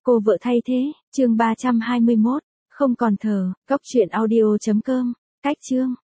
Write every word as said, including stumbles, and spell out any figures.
Cô vợ thay thế, chương ba trăm hai mươi mốt, không còn thờ, cóc truyện audio chấm com, cách chương.